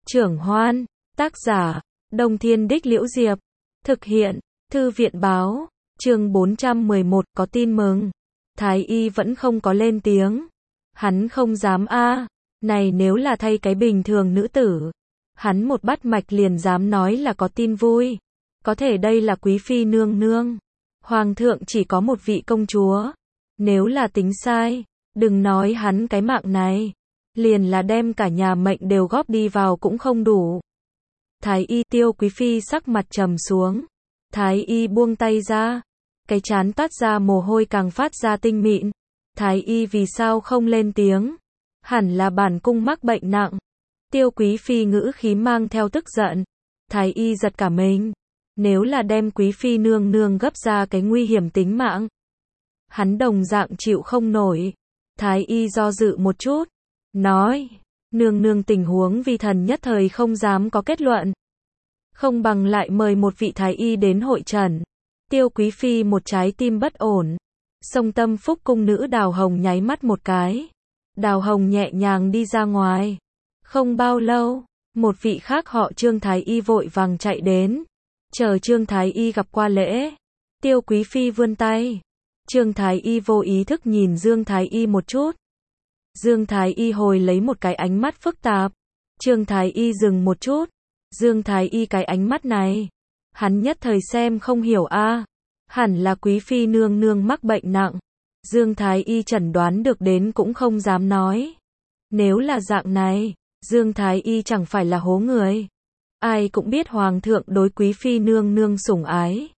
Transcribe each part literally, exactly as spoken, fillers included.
Trưởng Hoan, tác giả, Đông Thiên Đích Liễu Diệp, thực hiện, Thư viện Báo, chương bốn trăm mười một, có tin mừng. Thái y vẫn không có lên tiếng. Hắn không dám a, này nếu là thay cái bình thường nữ tử, hắn một bắt mạch liền dám nói là có tin vui. Có thể đây là quý phi nương nương. Hoàng thượng chỉ có một vị công chúa. Nếu là tính sai, đừng nói hắn cái mạng này, liền là đem cả nhà mệnh đều góp đi vào cũng không đủ. Thái y Tiêu quý phi sắc mặt trầm xuống. Thái y buông tay ra, cái trán toát ra mồ hôi càng phát ra tinh mịn. Thái y vì sao không lên tiếng? Hẳn là bản cung mắc bệnh nặng. Tiêu quý phi ngữ khí mang theo tức giận. Thái y giật cả mình. Nếu là đem quý phi nương nương gấp ra cái nguy hiểm tính mạng, hắn đồng dạng chịu không nổi. Thái y do dự một chút, nói, nương nương tình huống vi thần nhất thời không dám có kết luận. Không bằng lại mời một vị thái y đến hội trần. Tiêu quý phi một trái tim bất ổn. Sông Tâm Phúc cung nữ Đào Hồng nháy mắt một cái. Đào Hồng nhẹ nhàng đi ra ngoài. Không bao lâu, một vị khác họ Trương thái y vội vàng chạy đến. Chờ Trương thái y gặp qua lễ. Tiêu quý phi vươn tay. Trương thái y vô ý thức nhìn Dương thái y một chút. Dương thái y hồi lấy một cái ánh mắt phức tạp. Trương thái y dừng một chút. Dương thái y cái ánh mắt này, hắn nhất thời xem không hiểu a, à. Hẳn là quý phi nương nương mắc bệnh nặng. Dương thái y chẩn đoán được đến cũng không dám nói. Nếu là dạng này, Dương thái y chẳng phải là hố người. Ai cũng biết hoàng thượng đối quý phi nương nương sủng ái.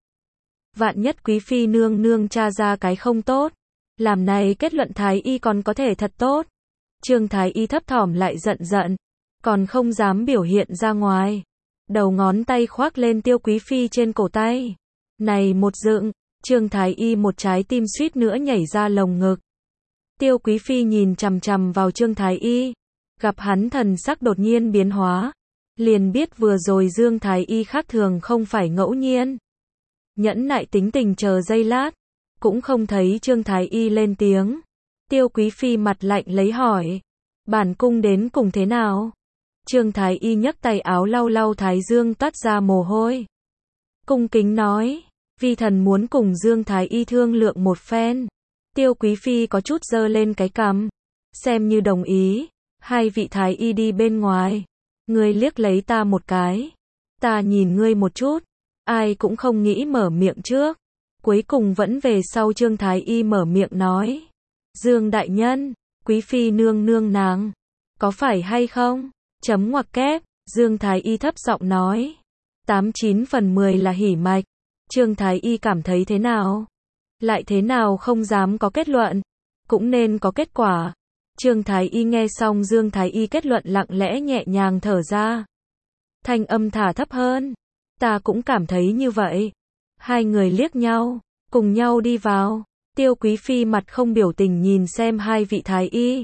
Vạn nhất quý phi nương nương tra ra cái không tốt, làm này kết luận thái y còn có thể thật tốt. Trương thái y thấp thỏm lại giận giận, còn không dám biểu hiện ra ngoài. Đầu ngón tay khoác lên Tiêu quý phi trên cổ tay. Này một dựng, Trương thái y một trái tim suýt nữa nhảy ra lồng ngực. Tiêu quý phi nhìn chằm chằm vào Trương thái y, gặp hắn thần sắc đột nhiên biến hóa, liền biết vừa rồi Dương thái y khác thường không phải ngẫu nhiên. Nhẫn nại tính tình chờ giây lát, cũng không thấy Trương thái y lên tiếng. Tiêu quý phi mặt lạnh lấy hỏi, bản cung đến cùng thế nào? Trương thái y nhấc tay áo lau lau thái dương toát ra mồ hôi. Cung kính nói, vi thần muốn cùng Dương thái y thương lượng một phen. Tiêu quý phi có chút giơ lên cái cằm, xem như đồng ý. Hai vị thái y đi bên ngoài. Ngươi liếc lấy ta một cái, ta nhìn ngươi một chút. Ai cũng không nghĩ mở miệng trước. Cuối cùng vẫn về sau Trương thái y mở miệng nói, Dương đại nhân, quý phi nương nương nàng, có phải hay không? Chấm ngoặc kép, Dương thái y thấp giọng nói, tám chín phần mười là hỉ mạch. Trương thái y cảm thấy thế nào? Lại thế nào không dám có kết luận, cũng nên có kết quả. Trương thái y nghe xong Dương thái y kết luận lặng lẽ nhẹ nhàng thở ra. Thanh âm thả thấp hơn, ta cũng cảm thấy như vậy. Hai người liếc nhau, cùng nhau đi vào. Tiêu quý phi mặt không biểu tình nhìn xem hai vị thái y.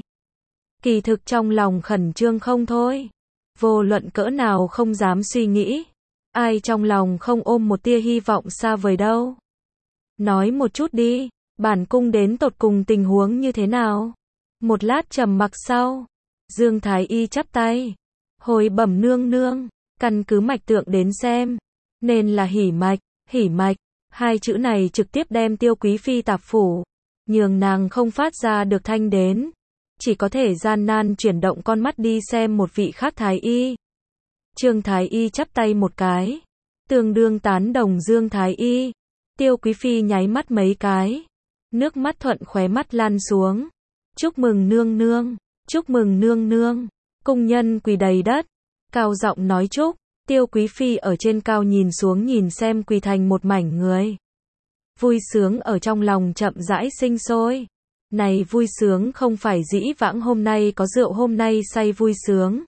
Kỳ thực trong lòng khẩn trương không thôi. Vô luận cỡ nào không dám suy nghĩ. Ai trong lòng không ôm một tia hy vọng xa vời đâu. Nói một chút đi, bản cung đến tột cùng tình huống như thế nào? Một lát trầm mặc sau, Dương thái y chắp tay. Hồi bẩm nương nương, căn cứ mạch tượng đến xem, nên là hỉ mạch. Hỉ mạch, hai chữ này trực tiếp đem Tiêu quý phi tạp phủ, nhường nàng không phát ra được thanh đến. Chỉ có thể gian nan chuyển động con mắt đi xem một vị khác thái y. Trương thái y chắp tay một cái, tương đương tán đồng Dương thái y. Tiêu quý phi nháy mắt mấy cái, nước mắt thuận khóe mắt lan xuống. Chúc mừng nương nương, chúc mừng nương nương. Cung nhân quỳ đầy đất, cao giọng nói chúc. Tiêu quý phi ở trên cao nhìn xuống nhìn xem quỳ thành một mảnh người. Vui sướng ở trong lòng chậm rãi sinh sôi. Này vui sướng không phải dĩ vãng hôm nay có rượu hôm nay say vui sướng,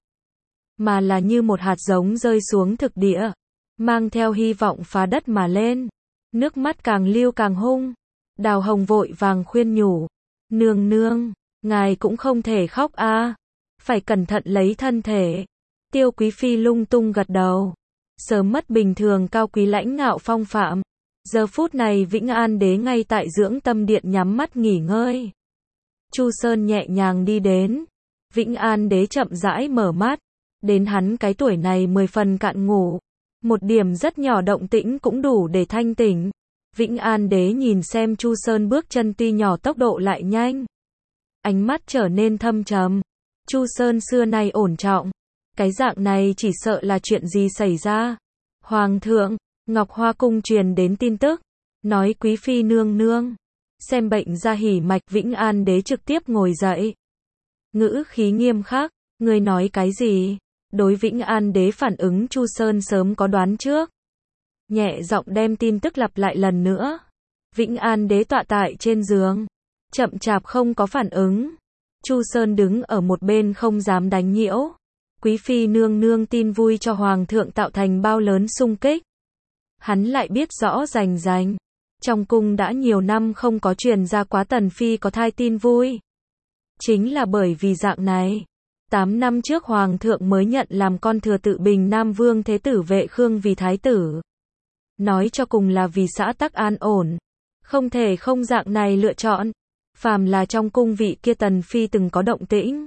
mà là như một hạt giống rơi xuống thực địa, mang theo hy vọng phá đất mà lên. Nước mắt càng lưu càng hung. Đào Hồng vội vàng khuyên nhủ, nương nương, ngài cũng không thể khóc a, à. Phải cẩn thận lấy thân thể. Tiêu quý phi lung tung gật đầu. Sớm mất bình thường cao quý lãnh ngạo phong phạm. Giờ phút này Vĩnh An đế ngay tại dưỡng tâm điện nhắm mắt nghỉ ngơi. Chu Sơn nhẹ nhàng đi đến. Vĩnh An đế chậm rãi mở mắt. Đến hắn cái tuổi này mười phần cạn ngủ. Một điểm rất nhỏ động tĩnh cũng đủ để thanh tỉnh. Vĩnh An Đế nhìn xem Chu Sơn bước chân tuy nhỏ tốc độ lại nhanh. Ánh mắt trở nên thâm trầm. Chu Sơn xưa nay ổn trọng. Cái dạng này chỉ sợ là chuyện gì xảy ra. Hoàng thượng, Ngọc Hoa cung truyền đến tin tức. Nói quý phi nương nương. Xem bệnh ra hỉ mạch. Vĩnh An Đế trực tiếp ngồi dậy. Ngữ khí nghiêm khắc. Ngươi nói cái gì? Đối Vĩnh An Đế phản ứng Chu Sơn sớm có đoán trước. Nhẹ giọng đem tin tức lặp lại lần nữa. Vĩnh An Đế tọa tại trên giường. Chậm chạp không có phản ứng. Chu Sơn đứng ở một bên không dám đánh nhiễu. Quý phi nương nương tin vui cho hoàng thượng tạo thành bao lớn xung kích. Hắn lại biết rõ rành rành. Trong cung đã nhiều năm không có truyền ra quá tần phi có thai tin vui. Chính là bởi vì dạng này. Tám năm trước hoàng thượng mới nhận làm con thừa tự Bình Nam Vương Thế tử Vệ Khương vì thái tử. Nói cho cùng là vì xã tắc an ổn. Không thể không dạng này lựa chọn. Phàm là trong cung vị kia tần phi từng có động tĩnh.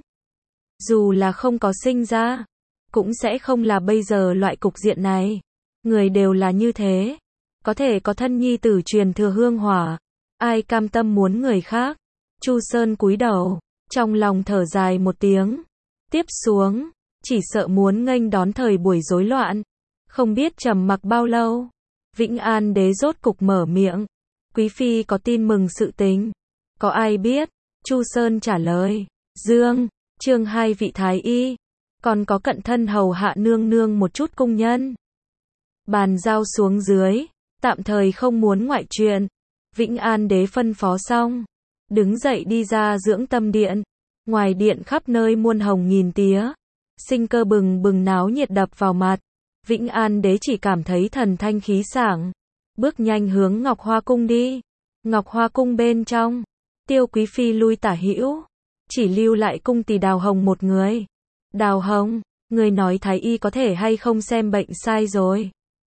Dù là không có sinh ra. Cũng sẽ không là bây giờ loại cục diện này. Người đều là như thế. Có thể có thân nhi tử truyền thừa hương hỏa. Ai cam tâm muốn người khác. Chu Sơn cúi đầu. Trong lòng thở dài một tiếng. Tiếp xuống. Chỉ sợ muốn nghênh đón thời buổi rối loạn. Không biết trầm mặc bao lâu. Vĩnh An Đế rốt cục mở miệng. Quý phi có tin mừng sự tình. Có ai biết? Chu Sơn trả lời. Dương, Trương hai vị thái y. Còn có cận thân hầu hạ nương nương một chút cung nhân. Bàn giao xuống dưới. Tạm thời không muốn ngoại chuyện. Vĩnh An Đế phân phó xong. Đứng dậy đi ra dưỡng tâm điện. Ngoài điện khắp nơi muôn hồng nghìn tía. Sinh cơ bừng bừng náo nhiệt đập vào mặt. Vĩnh An Đế chỉ cảm thấy thần thanh khí sảng. Bước nhanh hướng Ngọc Hoa cung đi. Ngọc Hoa cung bên trong. Tiêu quý phi lui tả hữu. Chỉ lưu lại cung tỳ Đào Hồng một người. Đào Hồng, người nói thái y có thể hay không xem bệnh sai rồi.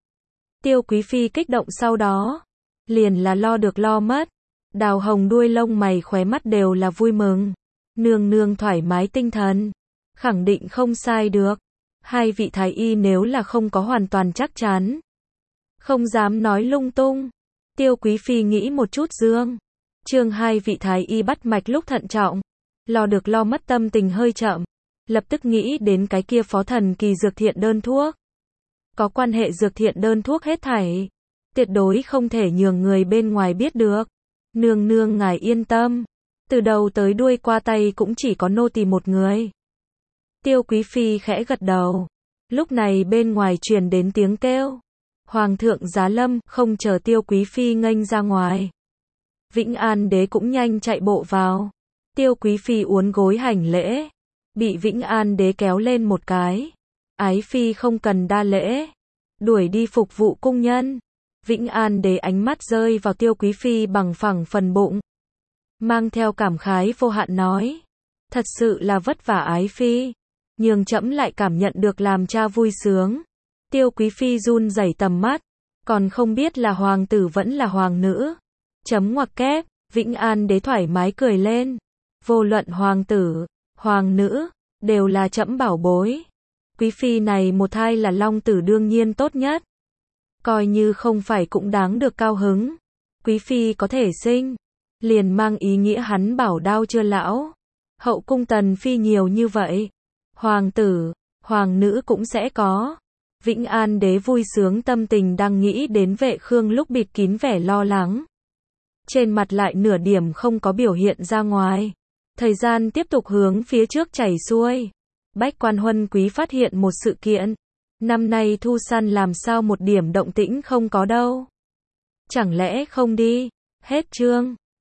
Tiêu quý phi kích động sau đó. Liền là lo được lo mất. Đào Hồng đuôi lông mày khóe mắt đều là vui mừng. Nương nương thoải mái tinh thần. Khẳng định không sai được. Hai vị thái y nếu là không có hoàn toàn chắc chắn. Không dám nói lung tung. Tiêu quý phi nghĩ một chút dương. Trương hai vị thái y bắt mạch lúc thận trọng. Lo được lo mất tâm tình hơi chậm. Lập tức nghĩ đến cái kia phó thần kỳ dược thiện đơn thuốc. Có quan hệ dược thiện đơn thuốc hết thảy. Tuyệt đối không thể nhường người bên ngoài biết được. Nương nương ngài yên tâm. Từ đầu tới đuôi qua tay cũng chỉ có nô tỳ một người. Tiêu quý phi khẽ gật đầu. Lúc này bên ngoài truyền đến tiếng kêu. Hoàng thượng giá lâm, không chờ tiêu quý phi nghênh ra ngoài. Vĩnh An Đế cũng nhanh chạy bộ vào. Tiêu quý phi uốn gối hành lễ. Bị Vĩnh An Đế kéo lên một cái. Ái phi không cần đa lễ. Đuổi đi phục vụ cung nhân. Vĩnh An Đế ánh mắt rơi vào tiêu quý phi bằng phẳng phần bụng. Mang theo cảm khái vô hạn nói. Thật sự là vất vả ái phi. Nhường trẫm lại cảm nhận được làm cha vui sướng. Tiêu quý phi run rẩy tầm mắt. Còn không biết là hoàng tử vẫn là hoàng nữ. Chấm ngoặc kép. Vĩnh An Đế thoải mái cười lên. Vô luận hoàng tử, hoàng nữ, đều là trẫm bảo bối. Quý phi này một thai là long tử đương nhiên tốt nhất. Coi như không phải cũng đáng được cao hứng. Quý phi có thể sinh. Liền mang ý nghĩa hắn bảo đao chưa lão. Hậu cung tần phi nhiều như vậy. Hoàng tử, hoàng nữ cũng sẽ có. Vĩnh An Đế vui sướng tâm tình đang nghĩ đến Vệ Khương lúc bịt kín vẻ lo lắng. Trên mặt lại nửa điểm không có biểu hiện ra ngoài. Thời gian tiếp tục hướng phía trước chảy xuôi. Bách Quan Huân Quý phát hiện một sự kiện. Năm nay thu săn làm sao một điểm động tĩnh không có đâu. Chẳng lẽ không đi? Hết chương.